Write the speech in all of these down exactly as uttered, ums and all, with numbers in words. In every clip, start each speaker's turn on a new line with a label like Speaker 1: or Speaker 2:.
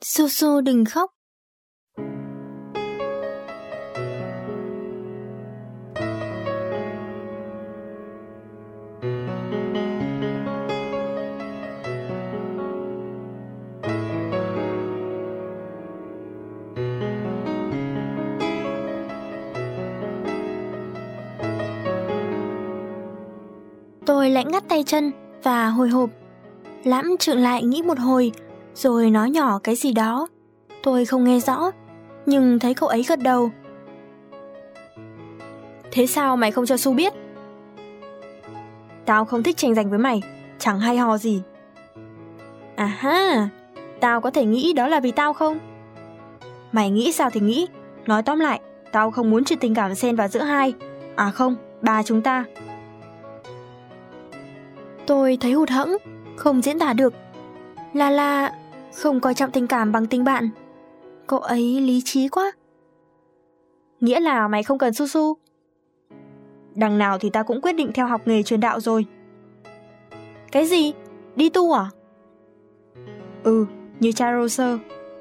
Speaker 1: Su Su đừng khóc. Tôi lại ngắt tay chân và hồi hộp. Lãm trượng lại nghĩ một hồi, rồi nói nhỏ cái gì đó. Tôi không nghe rõ, nhưng thấy cậu ấy gật đầu. Thế sao mày không cho Su biết? Tao không thích tranh giành với mày, chẳng hay ho gì. À ha, tao có thể nghĩ đó là vì tao không? Mày nghĩ sao thì nghĩ, nói tóm lại, tao không muốn chuyện tình cảm xen vào giữa hai, à không, ba chúng ta. Tôi thấy hụt hẫng, không diễn tả được. Lala không coi trọng tình cảm bằng tình bạn. Cậu ấy lý trí quá. Nghĩa là mày không cần Su Su? Đằng nào thì ta cũng quyết định theo học nghề truyền đạo rồi. Cái gì? Đi tu à? Ừ, như cha Roser.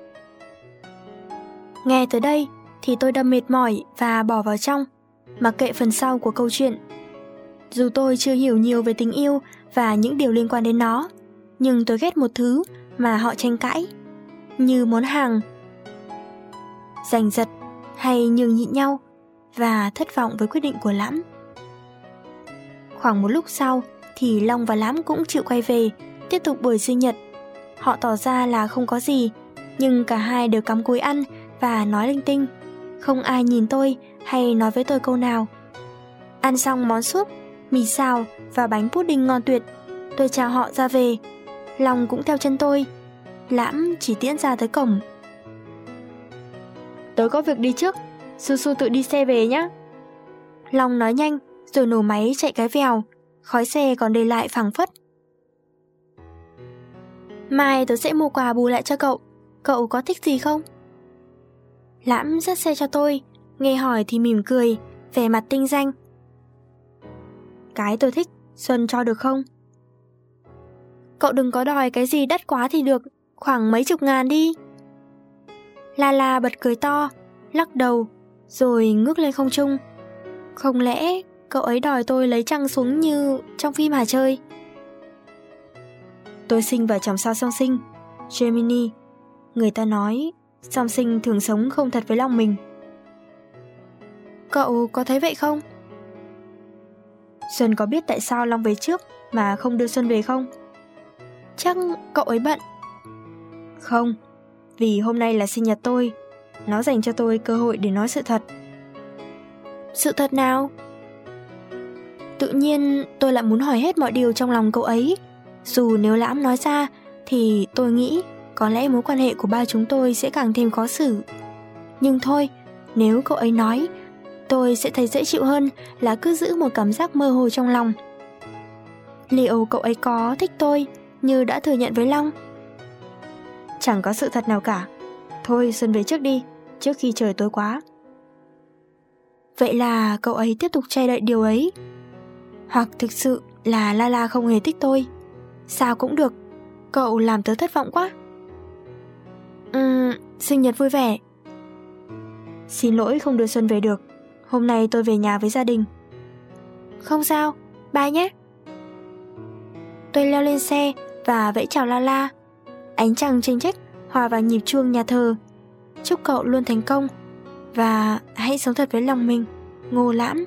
Speaker 1: Nghe tới đây thì tôi đâm mệt mỏi và bỏ vào trong, mặc kệ phần sau của câu chuyện. Dù tôi chưa hiểu nhiều về tình yêu và những điều liên quan đến nó, nhưng tôi ghét một thứ mà họ tranh cãi, như món hàng, giành giật hay nhường nhịn nhau, và thất vọng với quyết định của Lãm. Khoảng một lúc sau thì Long và Lãm cũng chịu quay về, tiếp tục buổi sinh nhật. Họ tỏ ra là không có gì, nhưng cả hai đều cắm cúi ăn và nói linh tinh. Không ai nhìn tôi hay nói với tôi câu nào. Ăn xong món súp, mì xào và bánh pudding ngon tuyệt, tôi chào họ ra về. Long cũng theo chân tôi. Lãm chỉ tiễn ra tới cổng. Tớ có việc đi trước, Su Su tự đi xe về nhé. Long nói nhanh rồi nổ máy chạy cái vèo, khói xe còn để lại phảng phất. Mai tớ sẽ mua quà bù lại cho cậu, cậu có thích gì không? Lãm dắt xe cho tôi, nghe hỏi thì mỉm cười, vẻ mặt tinh danh. Cái tôi thích, Xuân cho được không? Cậu đừng có đòi cái gì đắt quá thì được, khoảng mấy chục ngàn đi. Lala bật cười to, lắc đầu, rồi ngước lên không trung. Không lẽ cậu ấy đòi tôi lấy trăng xuống như trong phim hả chơi? Tôi sinh vào chòm sao song sinh, Gemini. Người ta nói song sinh thường sống không thật với lòng mình. Cậu có thấy vậy không? Xuân có biết tại sao Long về trước mà không đưa Xuân về không? Chắc cậu ấy bận. Không, vì hôm nay là sinh nhật tôi. Nó dành cho tôi cơ hội để nói sự thật. Sự thật nào? Tự nhiên tôi lại muốn hỏi hết mọi điều trong lòng cậu ấy. Dù nếu Lãm nói ra thì tôi nghĩ có lẽ mối quan hệ của ba chúng tôi sẽ càng thêm khó xử. Nhưng thôi, nếu cậu ấy nói, tôi sẽ thấy dễ chịu hơn là cứ giữ một cảm giác mơ hồ trong lòng. Liệu cậu ấy có thích tôi như đã thừa nhận với Long? Chẳng có sự thật nào cả. Thôi Xuân về trước đi, trước khi trời tối quá. Vậy là cậu ấy tiếp tục che đậy điều ấy. Hoặc thực sự là Lala không hề thích tôi. Sao cũng được, cậu làm tớ thất vọng quá. Ừm, sinh nhật vui vẻ. Xin lỗi không đưa Xuân về được. Hôm nay tôi về nhà với gia đình. Không sao, bye nhé. Tôi leo lên xe và vẫy chào Lala. Ánh trăng chênh chếch hòa vào nhịp chuông nhà thờ. Chúc cậu luôn thành công và hãy sống thật với lòng mình, Ngô Lãm.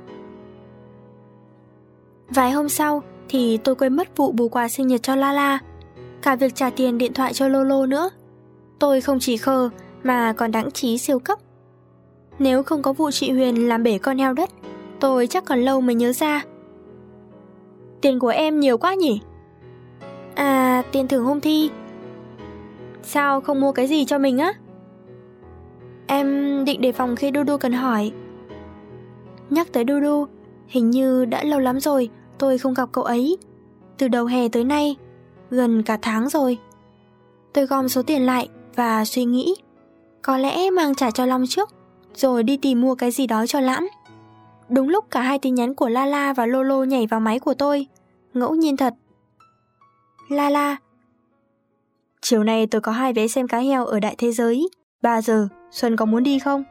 Speaker 1: Vài hôm sau thì tôi quên mất vụ bù quà sinh nhật cho Lala, cả việc trả tiền điện thoại cho Lolo nữa. Tôi không chỉ khờ mà còn đáng trí siêu cấp. Nếu không có vụ chị Huyền làm bể con heo đất, tôi chắc còn lâu mới nhớ ra. Tiền của em nhiều quá nhỉ? À, tiền thưởng hôm thi. Sao không mua cái gì cho mình á? Em định đề phòng khi Dudu cần hỏi. Nhắc tới Dudu, hình như đã lâu lắm rồi tôi không gặp cậu ấy. Từ đầu hè tới nay, gần cả tháng rồi. Tôi gom số tiền lại và suy nghĩ, có lẽ mang trả cho Long trước, rồi đi tìm mua cái gì đó cho Lãm. Đúng lúc cả hai tin nhắn của Lala và Lolo nhảy vào máy của tôi. Ngẫu nhiên thật. Lala: Chiều nay tôi có hai vé xem cá heo ở Đại Thế Giới, ba giờ, Xuân có muốn đi không?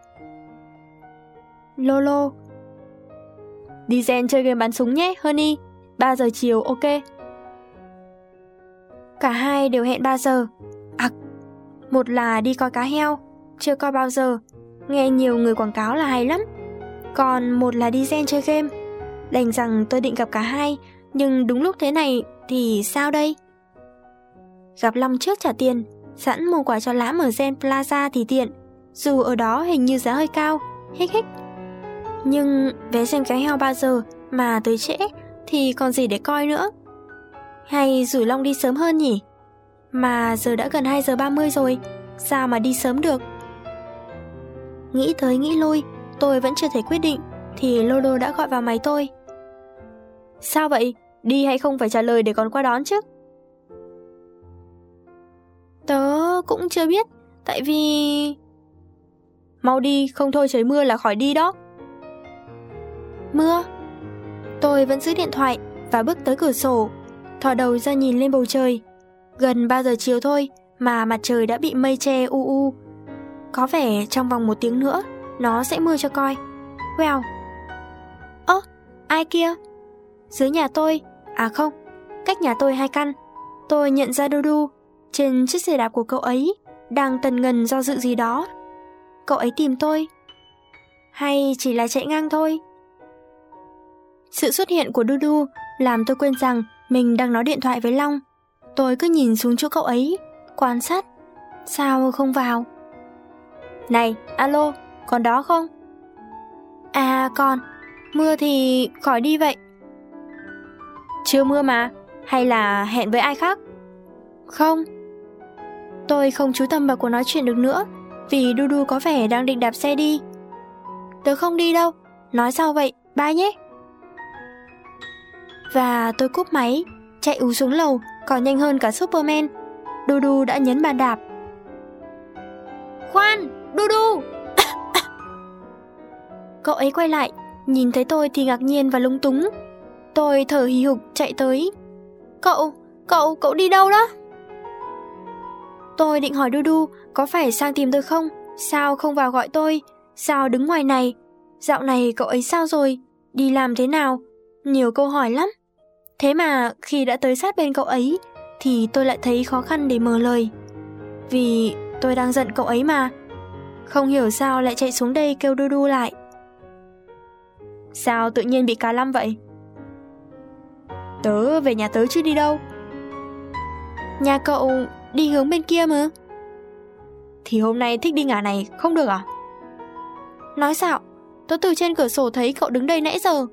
Speaker 1: Lolo. Đi Gen chơi game bắn súng nhé, Honey. ba giờ chiều, ok. Cả hai đều hẹn ba giờ. À, một là đi coi cá heo, chưa coi bao giờ, nghe nhiều người quảng cáo là hay lắm. Còn một là đi Gen chơi game. Đành rằng tôi định gặp cả hai, nhưng đúng lúc thế này thì sao đây? Gặp Long trước trả tiền, sẵn mua quà cho Lãm ở Gen Plaza thì tiện, dù ở đó hình như giá hơi cao, hích hích. Nhưng vé xem cá heo ba giờ mà tới trễ thì còn gì để coi nữa. Hay rủ Long đi sớm hơn nhỉ? Mà giờ đã gần hai giờ ba mươi rồi, sao mà đi sớm được? Nghĩ tới nghĩ lui, tôi vẫn chưa thể quyết định thì Lolo đã gọi vào máy tôi. Sao vậy? Đi hay không phải trả lời để còn qua đón chứ? Tớ cũng chưa biết, tại vì... Mau đi, không thôi trời mưa là khỏi đi đó. Mưa? Tôi vẫn giữ điện thoại và bước tới cửa sổ, thò đầu ra nhìn lên bầu trời. Gần ba giờ chiều thôi mà mặt trời đã bị mây che u u. Có vẻ trong vòng một tiếng nữa nó sẽ mưa cho coi. Wow. Ơ, ai kia? Dưới nhà tôi, à không, cách nhà tôi hai căn. Tôi nhận ra Dudu trên chiếc xe đạp của cậu ấy đang tần ngần do dự gì đó. Cậu ấy tìm tôi, hay chỉ là chạy ngang thôi? Sự xuất hiện của Dudu làm tôi quên rằng mình đang nói điện thoại với Long. Tôi cứ nhìn xuống chỗ cậu ấy, quan sát. Sao không vào? Này, alo, còn đó không? À còn, mưa thì khỏi đi vậy. Chưa mưa mà, hay là hẹn với ai khác? Không. Tôi không chú tâm vào cuộc nói chuyện được nữa, vì Dudu có vẻ đang định đạp xe đi. Tớ không đi đâu, nói sao vậy, bye nhé. Và tôi cúp máy, chạy ù xuống lầu, còn nhanh hơn cả Superman. Dudu đã nhấn bàn đạp. Khoan, Dudu! Cậu ấy quay lại, nhìn thấy tôi thì ngạc nhiên và lúng túng. Tôi thở hì hục chạy tới. Cậu, cậu, cậu đi đâu đó? Tôi định hỏi Dudu có phải sang tìm tôi không? Sao không vào gọi tôi? Sao đứng ngoài này? Dạo này cậu ấy sao rồi? Đi làm thế nào? Nhiều câu hỏi lắm. Thế mà khi đã tới sát bên cậu ấy thì tôi lại thấy khó khăn để mở lời. Vì tôi đang giận cậu ấy mà. Không hiểu sao lại chạy xuống đây kêu Dudu lại. Sao tự nhiên bị cá lăm vậy? Tớ về nhà tớ chứ đi đâu. Nhà cậu đi hướng bên kia mà. Thì hôm nay thích đi ngả này không được à? Nói sao? Tớ từ trên cửa sổ thấy cậu đứng đây nãy giờ.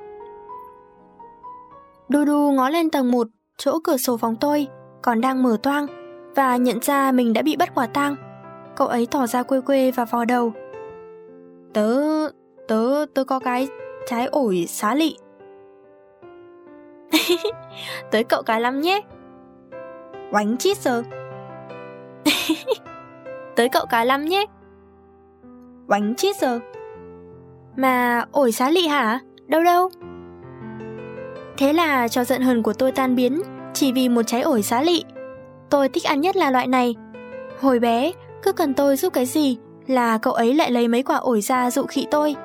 Speaker 1: Dudu ngó lên tầng một, chỗ cửa sổ phòng tôi còn đang mở toang, và nhận ra mình đã bị bắt quả tang. Cậu ấy tỏ ra quê quê và vò đầu. Tớ, tớ, tớ có cái trái ổi xá lị. Tới cậu cái lắm nhé. Oánh chít giờ. Tới cậu cái lắm nhé. Oánh chít giờ. Mà ổi xá lị hả? Đâu đâu? Thế là trò giận hờn của tôi tan biến chỉ vì một trái ổi xá lị. Tôi thích ăn nhất là loại này. Hồi bé, cứ cần tôi giúp cái gì là cậu ấy lại lấy mấy quả ổi ra dụ khị tôi.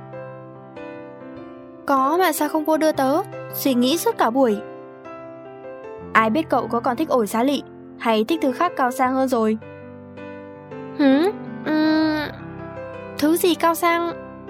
Speaker 1: Có mà sao không vô đưa tớ? Suy nghĩ suốt cả buổi. Ai biết cậu có còn thích ổi xá lị hay thích thứ khác cao sang hơn rồi? Hử? Uhm... Thứ gì cao sang?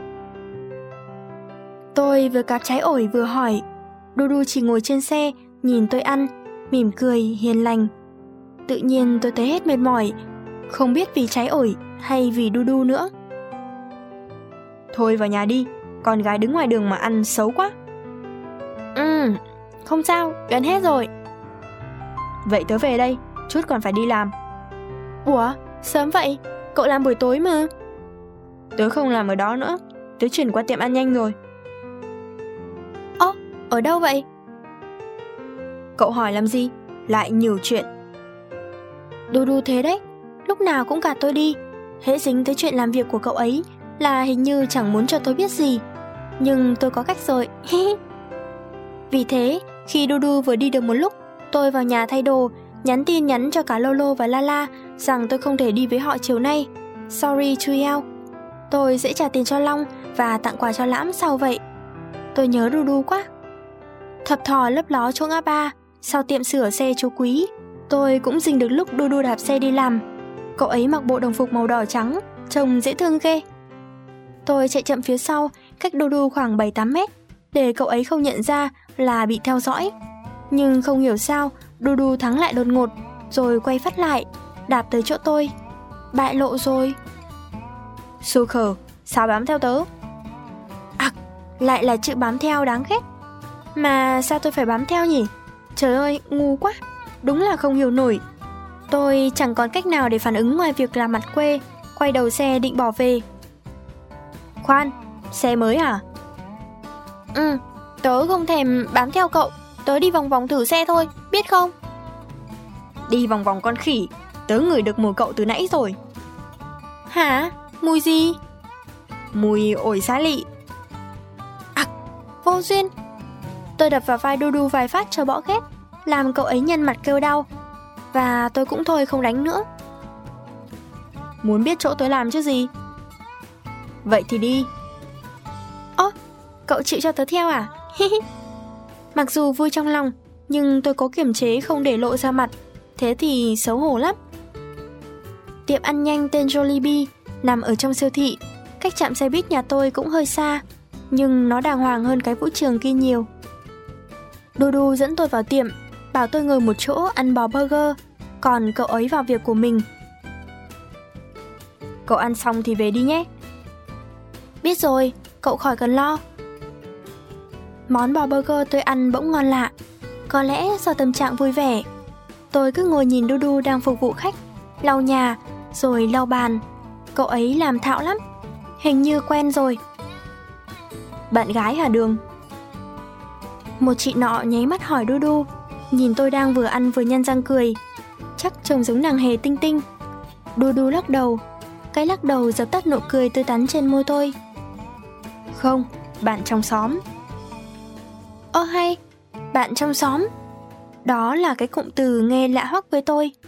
Speaker 1: Tôi vừa cạp trái ổi vừa hỏi. Dudu chỉ ngồi trên xe, nhìn tôi ăn, mỉm cười, hiền lành. Tự nhiên tôi thấy hết mệt mỏi, không biết vì trái ổi hay vì Dudu nữa. Thôi vào nhà đi, con gái đứng ngoài đường mà ăn xấu quá. Ừ, không sao, gần hết rồi. Vậy tớ về đây, chút còn phải đi làm. Ủa, sớm vậy? Cậu làm buổi tối mà. Tớ không làm ở đó nữa, tớ chuyển qua tiệm ăn nhanh rồi. Ơ, ở đâu vậy? Cậu hỏi làm gì? Lại nhiều chuyện. Dudu thế đấy, lúc nào cũng gạt tôi đi. Hễ dính tới chuyện làm việc của cậu ấy là hình như chẳng muốn cho tôi biết gì. Nhưng tôi có cách rồi. Vì thế, khi Dudu vừa đi được một lúc, tôi vào nhà thay đồ, nhắn tin nhắn cho cả Lolo và Lala rằng tôi không thể đi với họ chiều nay. Sorry Chuyao. Tôi sẽ trả tiền cho Long và tặng quà cho Lãm sau vậy. Tôi nhớ Dudu quá. Thập thò lấp ló chỗ ngã ba, sau tiệm sửa xe chú Quý, tôi cũng dình được lúc Dudu đạp xe đi làm. Cậu ấy mặc bộ đồng phục màu đỏ trắng, trông dễ thương ghê. Tôi chạy chậm phía sau, cách Dudu khoảng bảy tám mét, để cậu ấy không nhận ra là bị theo dõi. Nhưng không hiểu sao, Dudu thắng lại đột ngột, rồi quay phát lại, đạp tới chỗ tôi. Bại lộ rồi. Xù khờ, sao bám theo tớ? À, lại là chữ bám theo đáng ghét. Mà sao tôi phải bám theo nhỉ? Trời ơi, ngu quá. Đúng là không hiểu nổi. Tôi chẳng còn cách nào để phản ứng ngoài việc làm mặt quê, quay đầu xe định bỏ về. Khoan, xe mới à? Ừ, tớ không thèm bám theo cậu. Tớ đi vòng vòng thử xe thôi, biết không? Đi vòng vòng con khỉ. Tớ ngửi được mùi cậu từ nãy rồi. Hả? Mùi gì? Mùi ổi xá lị. À, vô duyên. Tôi đập vào vai Dudu vài phát cho bỏ ghét, làm cậu ấy nhăn mặt kêu đau. Và tôi cũng thôi không đánh nữa. Muốn biết chỗ tôi làm chứ gì? Vậy thì đi. Ơ, cậu chịu cho tớ theo à? Mặc dù vui trong lòng, nhưng tôi có kiềm chế không để lộ ra mặt. Thế thì xấu hổ lắm. Tiệm ăn nhanh tên Jollibee nằm ở trong siêu thị, cách trạm xe buýt nhà tôi cũng hơi xa, nhưng nó đàng hoàng hơn cái vũ trường kia nhiều. Dudu dẫn tôi vào tiệm, bảo tôi ngồi một chỗ ăn bò burger, còn cậu ấy vào việc của mình. Cậu ăn xong thì về đi nhé. Biết rồi, cậu khỏi cần lo. Món bò burger tôi ăn bỗng ngon lạ. Có lẽ do tâm trạng vui vẻ. Tôi cứ ngồi nhìn Dudu đang phục vụ khách, lau nhà, rồi lau bàn. Cậu ấy làm thạo lắm. Hình như quen rồi. Bạn gái hả Đường? Một chị nọ nháy mắt hỏi Dudu, nhìn tôi đang vừa ăn vừa nhăn răng cười. Chắc trông giống nàng hề Tinh Tinh. Dudu lắc đầu. Cái lắc đầu dập tắt nụ cười tươi tắn trên môi tôi. Không, bạn trong xóm. Ơ hay, bạn trong xóm. Đó là cái cụm từ nghe lạ hoắc với tôi.